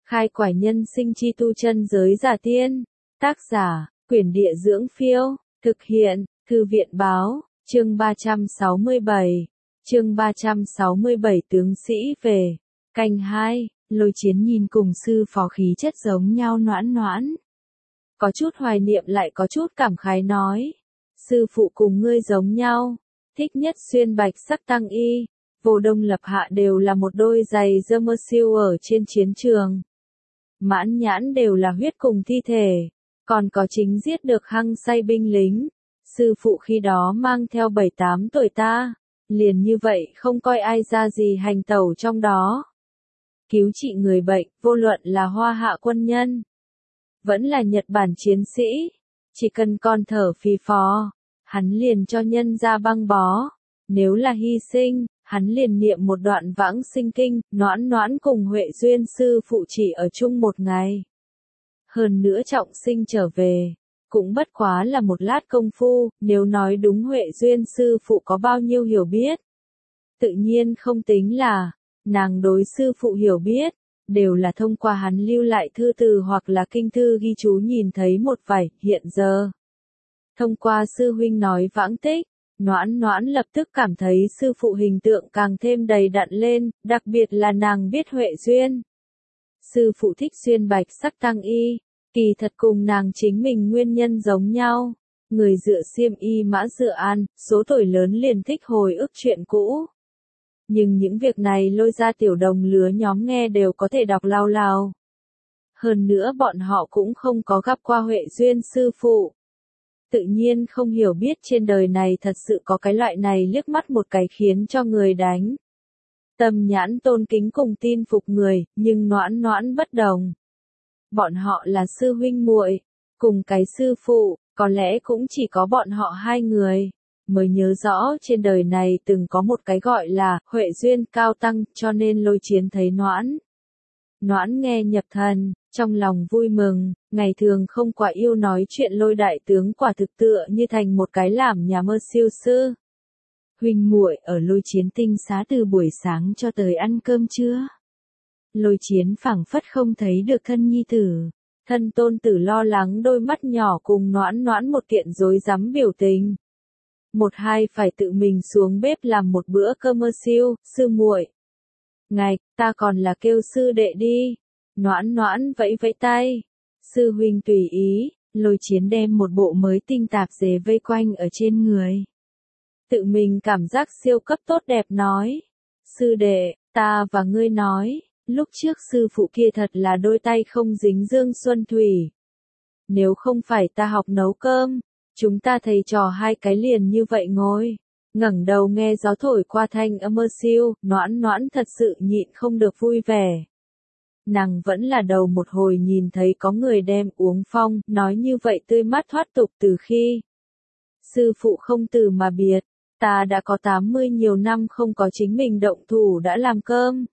Khai quải nhân sinh chi tu chân giới giả tiên. Tác giả, Quyển Địa Dưỡng Phiêu. Thực hiện, Thư viện Báo. Chương 367. Chương 367 tướng sĩ về. Canh 2, Lôi Chiến nhìn cùng sư phó khí chất giống nhau noãn noãn. Có chút hoài niệm lại có chút cảm khái nói. Sư phụ cùng ngươi giống nhau. Thích nhất xuyên bạch sắc tăng y. Vô đông lập hạ đều là một đôi giày dơ mơ siêu ở trên chiến trường. Mãn nhãn đều là huyết cùng thi thể. Còn có chính giết được hăng say binh lính. Sư phụ khi đó mang theo 7-8 tuổi ta. Liền như vậy không coi ai ra gì hành tẩu trong đó. Cứu trị người bệnh, vô luận là Hoa Hạ quân nhân. Vẫn là Nhật Bản chiến sĩ. Chỉ cần con thở phì phò. Hắn liền cho nhân ra băng bó. Nếu là hy sinh, hắn liền niệm một đoạn vãng sinh kinh, noãn noãn cùng Huệ Duyên sư phụ chỉ ở chung một ngày. Hơn nữa trọng sinh trở về, cũng bất quá là một lát công phu, nếu nói đúng Huệ Duyên sư phụ có bao nhiêu hiểu biết. Tự nhiên không tính là, nàng đối sư phụ hiểu biết, đều là thông qua hắn lưu lại thư từ hoặc là kinh thư ghi chú nhìn thấy một vài, hiện giờ. Thông qua sư huynh nói vãng tích, noãn noãn lập tức cảm thấy sư phụ hình tượng càng thêm đầy đặn lên, đặc biệt là nàng biết Huệ Duyên. Sư phụ thích xuyên bạch sắc tăng y, kỳ thật cùng nàng chính mình nguyên nhân giống nhau. Người dựa xiêm y mã dựa an, số tuổi lớn liền thích hồi ức chuyện cũ. Nhưng những việc này lôi ra tiểu đồng lứa nhóm nghe đều có thể đọc lao lao. Hơn nữa bọn họ cũng không có gặp qua Huệ Duyên sư phụ. Tự nhiên không hiểu biết trên đời này thật sự có cái loại này liếc mắt một cái khiến cho người đánh. Tâm nhãn tôn kính cùng tin phục người, nhưng noãn noãn bất đồng. Bọn họ là sư huynh muội, cùng cái sư phụ, có lẽ cũng chỉ có bọn họ hai người, mới nhớ rõ trên đời này từng có một cái gọi là Huệ Duyên cao tăng, cho nên Lôi Chiến thấy noãn. Noãn nghe nhập thần, trong lòng vui mừng, ngày thường không quá yêu nói chuyện Lôi đại tướng quả thực tựa như thành một cái làm nhà mơ siêu sư. Huynh muội ở Lôi Chiến tinh xá từ buổi sáng cho tới ăn cơm trưa. Lôi Chiến phảng phất không thấy được thân nhi tử, thân tôn tử lo lắng đôi mắt nhỏ cùng noãn noãn một kiện rối rắm biểu tình. Một hai phải tự mình xuống bếp làm một bữa cơm mơ siêu, sư muội. Ngạch, ta còn là kêu sư đệ đi. Noãn noãn vẫy vẫy tay. Sư huynh tùy ý, Lôi Chiến đem một bộ mới tinh tạp dề vây quanh ở trên người. Tự mình cảm giác siêu cấp tốt đẹp nói. Sư đệ, ta và ngươi nói, lúc trước sư phụ kia thật là đôi tay không dính dương xuân thủy. Nếu không phải ta học nấu cơm, chúng ta thầy trò hai cái liền như vậy ngồi. Ngẩng đầu nghe gió thổi qua thanh âm mơ siêu, noãn noãn thật sự nhịn không được vui vẻ. Nàng vẫn là đầu một hồi nhìn thấy có người đem uống phong, nói như vậy tươi mát thoát tục từ khi. Sư phụ không từ mà biệt, ta đã có 80 nhiều năm không có chính mình động thủ đã làm cơm.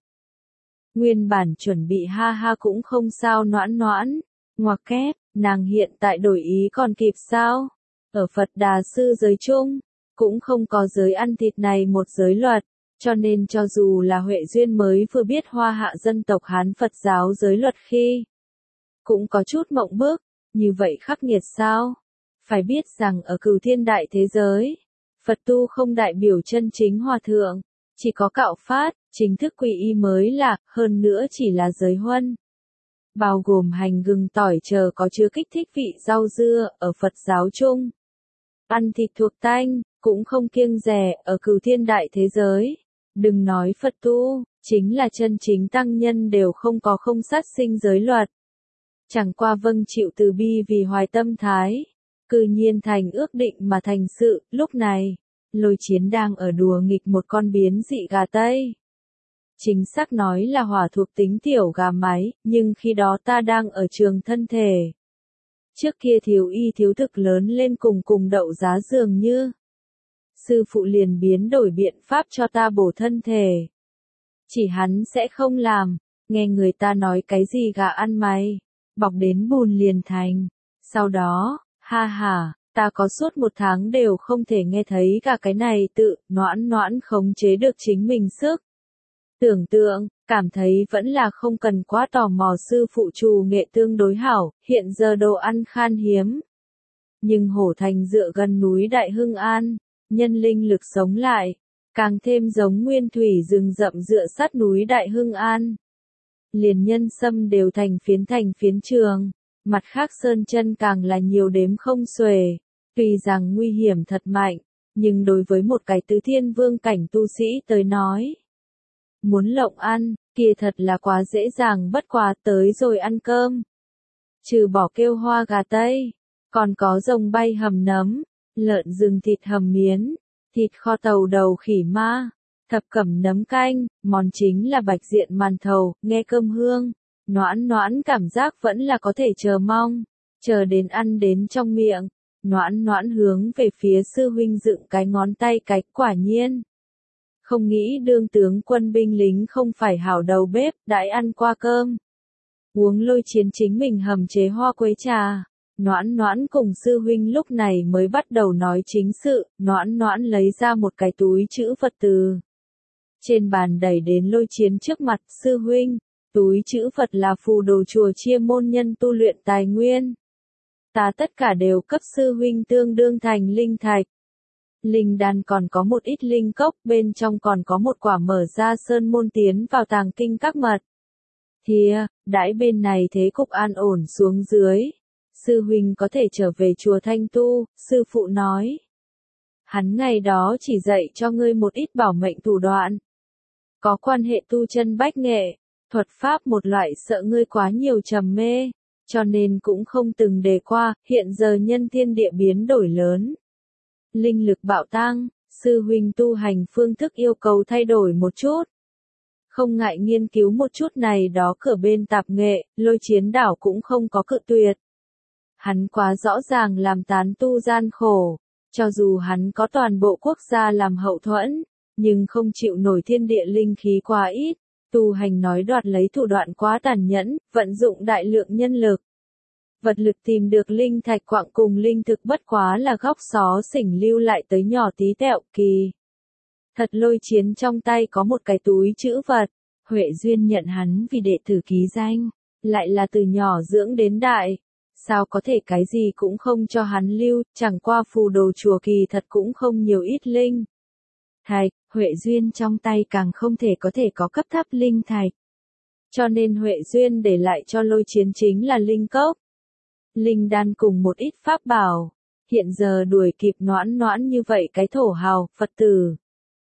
Nguyên bản chuẩn bị ha ha cũng không sao noãn noãn, ngoặc kép, nàng hiện tại đổi ý còn kịp sao? Ở Phật Đà sư giới chung, cũng không có giới ăn thịt này một giới luật, cho nên cho dù là Huệ Duyên mới vừa biết Hoa Hạ dân tộc Hán Phật giáo giới luật khi, cũng có chút mộng bức, như vậy khắc nghiệt sao? Phải biết rằng ở Cửu Thiên đại thế giới, Phật tu không đại biểu chân chính hòa thượng, chỉ có cạo phát, chính thức quy y mới là, hơn nữa chỉ là giới huân. Bao gồm hành gừng tỏi chờ có chứa kích thích vị rau dưa, ở Phật giáo chung. Ăn thịt thuộc tanh, cũng không kiêng dè, ở Cửu Thiên đại thế giới. Đừng nói Phật tu, chính là chân chính tăng nhân đều không có không sát sinh giới luật. Chẳng qua vâng chịu từ bi vì hoài tâm thái. Cư nhiên thành ước định mà thành sự, lúc này, Lôi Chiến đang ở đùa nghịch một con biến dị gà Tây. Chính xác nói là hỏa thuộc tính tiểu gà mái, nhưng khi đó ta đang ở trường thân thể. Trước kia thiếu y thiếu thực lớn lên cùng đậu giá dường như. Sư phụ liền biến đổi biện pháp cho ta bổ thân thể. Chỉ hắn sẽ không làm, nghe người ta nói cái gì gà ăn mày, bọc đến bùn liền thành. Sau đó, ha ha, ta có suốt 1 tháng đều không thể nghe thấy cả cái này tự, noãn noãn khống chế được chính mình sức. Tưởng tượng, cảm thấy vẫn là không cần quá tò mò sư phụ trù nghệ tương đối hảo, hiện giờ đồ ăn khan hiếm. Nhưng Hổ Thành dựa gần núi Đại Hưng An, nhân linh lực sống lại, càng thêm giống nguyên thủy rừng rậm dựa sát núi Đại Hưng An. Liền nhân sâm đều thành phiến trường, mặt khác sơn chân càng là nhiều đếm không xuể, tuy rằng nguy hiểm thật mạnh, nhưng đối với một cái tứ thiên vương cảnh tu sĩ tới nói, muốn lộng ăn, kia thật là quá dễ dàng bất quá tới rồi ăn cơm. Trừ bỏ kêu hoa gà tây, còn có rồng bay hầm nấm, lợn rừng thịt hầm miến, thịt kho tàu đầu khỉ ma, thập cẩm nấm canh, món chính là bạch diện màn thầu, nghe cơm hương, noãn noãn cảm giác vẫn là có thể chờ mong, chờ đến ăn đến trong miệng, noãn noãn hướng về phía sư huynh dựng cái ngón tay cái, quả nhiên. Không nghĩ đương tướng quân binh lính không phải hảo đầu bếp, đãi ăn qua cơm. Uống Lôi Chiến chính mình hầm chế hoa quế trà. Noãn noãn cùng sư huynh lúc này mới bắt đầu nói chính sự, noãn noãn lấy ra một cái túi chữ vật từ. Trên bàn đẩy đến Lôi Chiến trước mặt sư huynh, túi chữ vật là phù đồ chùa chia môn nhân tu luyện tài nguyên. Ta tất cả đều cấp sư huynh tương đương thành linh thạch. Linh đan còn có một ít linh cốc, bên trong còn có một quả mở ra sơn môn tiến vào tàng kinh các mật. Thìa, đãi bên này thế cục an ổn xuống dưới. Sư huynh có thể trở về chùa Thanh Tu, sư phụ nói. Hắn ngày đó chỉ dạy cho ngươi một ít bảo mệnh thủ đoạn. Có quan hệ tu chân bách nghệ, thuật pháp một loại sợ ngươi quá nhiều trầm mê, cho nên cũng không từng đề qua, hiện giờ nhân thiên địa biến đổi lớn. Linh lực bạo tăng, sư huynh tu hành phương thức yêu cầu thay đổi một chút. Không ngại nghiên cứu một chút này đó cửa bên tạp nghệ, Lôi Chiến đảo cũng không có cự tuyệt. Hắn quá rõ ràng làm tán tu gian khổ, cho dù hắn có toàn bộ quốc gia làm hậu thuẫn, nhưng không chịu nổi thiên địa linh khí quá ít, tu hành nói đoạt lấy thủ đoạn quá tàn nhẫn, vận dụng đại lượng nhân lực. Vật lực tìm được linh thạch quặng cùng linh thực bất quá là góc xó xỉnh lưu lại tới nhỏ tí tẹo kỳ. Thật Lôi Chiến trong tay có một cái túi chữ vật, Huệ Duyên nhận hắn vì đệ tử ký danh, lại là từ nhỏ dưỡng đến đại. Sao có thể cái gì cũng không cho hắn lưu, chẳng qua phù đồ chùa kỳ thật cũng không nhiều ít linh thạch, Huệ Duyên trong tay càng không thể có cấp thấp linh thạch. Cho nên Huệ Duyên để lại cho Lôi Chiến chính là linh cốc, linh đan cùng một ít pháp bảo, hiện giờ đuổi kịp noãn noãn như vậy cái thổ hào, Phật tử.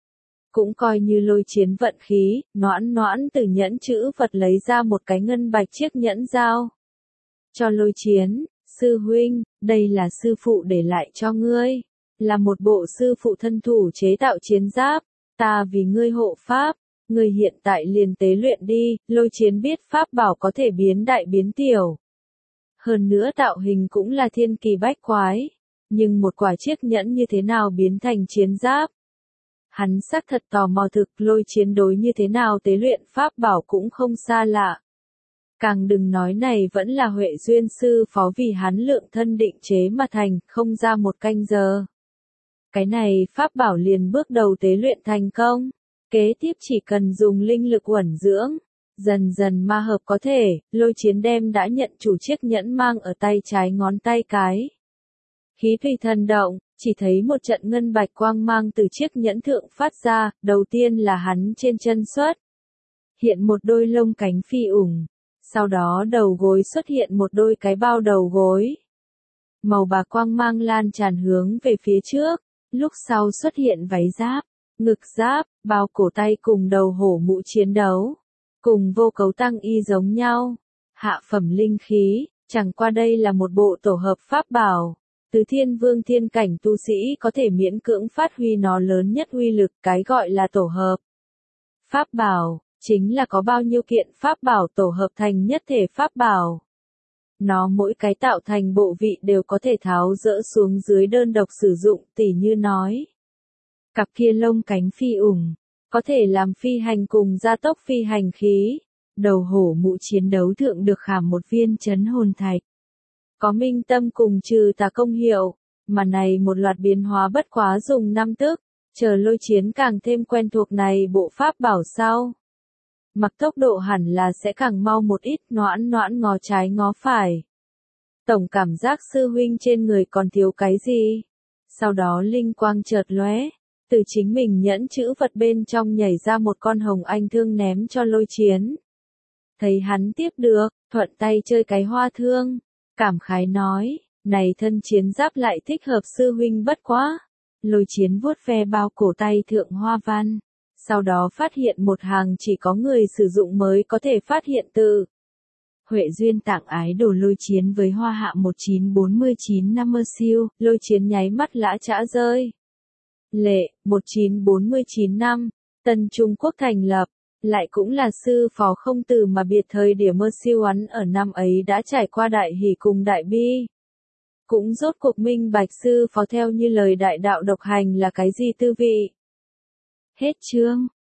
Cũng coi như Lôi Chiến vận khí, noãn noãn từ nhẫn chữ vật lấy ra một cái ngân bạch chiếc nhẫn dao. Cho Lôi Chiến, sư huynh, đây là sư phụ để lại cho ngươi, là một bộ sư phụ thân thủ chế tạo chiến giáp, ta vì ngươi hộ pháp, ngươi hiện tại liền tế luyện đi. Lôi Chiến biết pháp bảo có thể biến đại biến tiểu. Hơn nữa tạo hình cũng là thiên kỳ bách quái, nhưng một quả chiếc nhẫn như thế nào biến thành chiến giáp? Hắn xác thật tò mò thực, Lôi Chiến đối như thế nào tế luyện pháp bảo cũng không xa lạ. Càng đừng nói này vẫn là Huệ Duyên sư phó vì hắn lượng thân định chế mà thành, không ra một canh giờ. Cái này pháp bảo liền bước đầu tế luyện thành công, kế tiếp chỉ cần dùng linh lực uẩn dưỡng, dần dần ma hợp có thể. Lôi Chiến đem đã nhận chủ chiếc nhẫn mang ở tay trái ngón tay cái. Khí thủy thần động, chỉ thấy một trận ngân bạch quang mang từ chiếc nhẫn thượng phát ra, đầu tiên là hắn trên chân xuất hiện một đôi lông cánh phi ủng. Sau đó đầu gối xuất hiện một đôi cái bao đầu gối. Màu bạc quang mang lan tràn hướng về phía trước, lúc sau xuất hiện váy giáp, ngực giáp, bao cổ tay cùng đầu hổ mũ chiến đấu. Cùng vô cấu tăng y giống nhau. Hạ phẩm linh khí, chẳng qua đây là một bộ tổ hợp pháp bảo. Từ thiên vương thiên cảnh tu sĩ có thể miễn cưỡng phát huy nó lớn nhất uy lực, cái gọi là tổ hợp. Pháp bảo chính là có bao nhiêu kiện pháp bảo tổ hợp thành nhất thể pháp bảo. Nó mỗi cái tạo thành bộ vị đều có thể tháo dỡ xuống dưới đơn độc sử dụng, tỉ như nói. Cặp kia lông cánh phi ủng, có thể làm phi hành cùng gia tốc phi hành khí. Đầu hổ mũ chiến đấu thượng được khảm một viên chấn hồn thạch. Có minh tâm cùng trừ tà công hiệu, mà này một loạt biến hóa bất quá dùng 5 tức, chờ Lôi Chiến càng thêm quen thuộc này bộ pháp bảo sau. mặc tốc độ hẳn là sẽ càng mau một ít, noãn noãn ngó trái ngó phải. Tổng cảm giác sư huynh trên người còn thiếu cái gì? Sau đó linh quang chợt lóe, từ chính mình nhẫn chữ vật bên trong nhảy ra một con hồng anh thương ném cho Lôi Chiến. Thấy hắn tiếp được, thuận tay chơi cái hoa thương, cảm khái nói, này thân chiến giáp lại thích hợp sư huynh bất quá. Lôi Chiến vuốt ve bao cổ tay thượng hoa văn, sau đó phát hiện một hàng chỉ có người sử dụng mới có thể phát hiện từ. Huệ duyên tặng ái đồ Lôi Chiến với hoa hạ 1949 năm siêu, Lôi Chiến nháy mắt lã chã rơi. Lệ, 1949 năm, Tân Trung Quốc thành lập, lại cũng là sư phó không từ mà biệt thời điểm siêu ắn ở năm ấy đã trải qua đại hỷ cùng đại bi. Cũng rốt cuộc minh bạch sư phó theo như lời đại đạo độc hành là cái gì tư vị. Hết chương.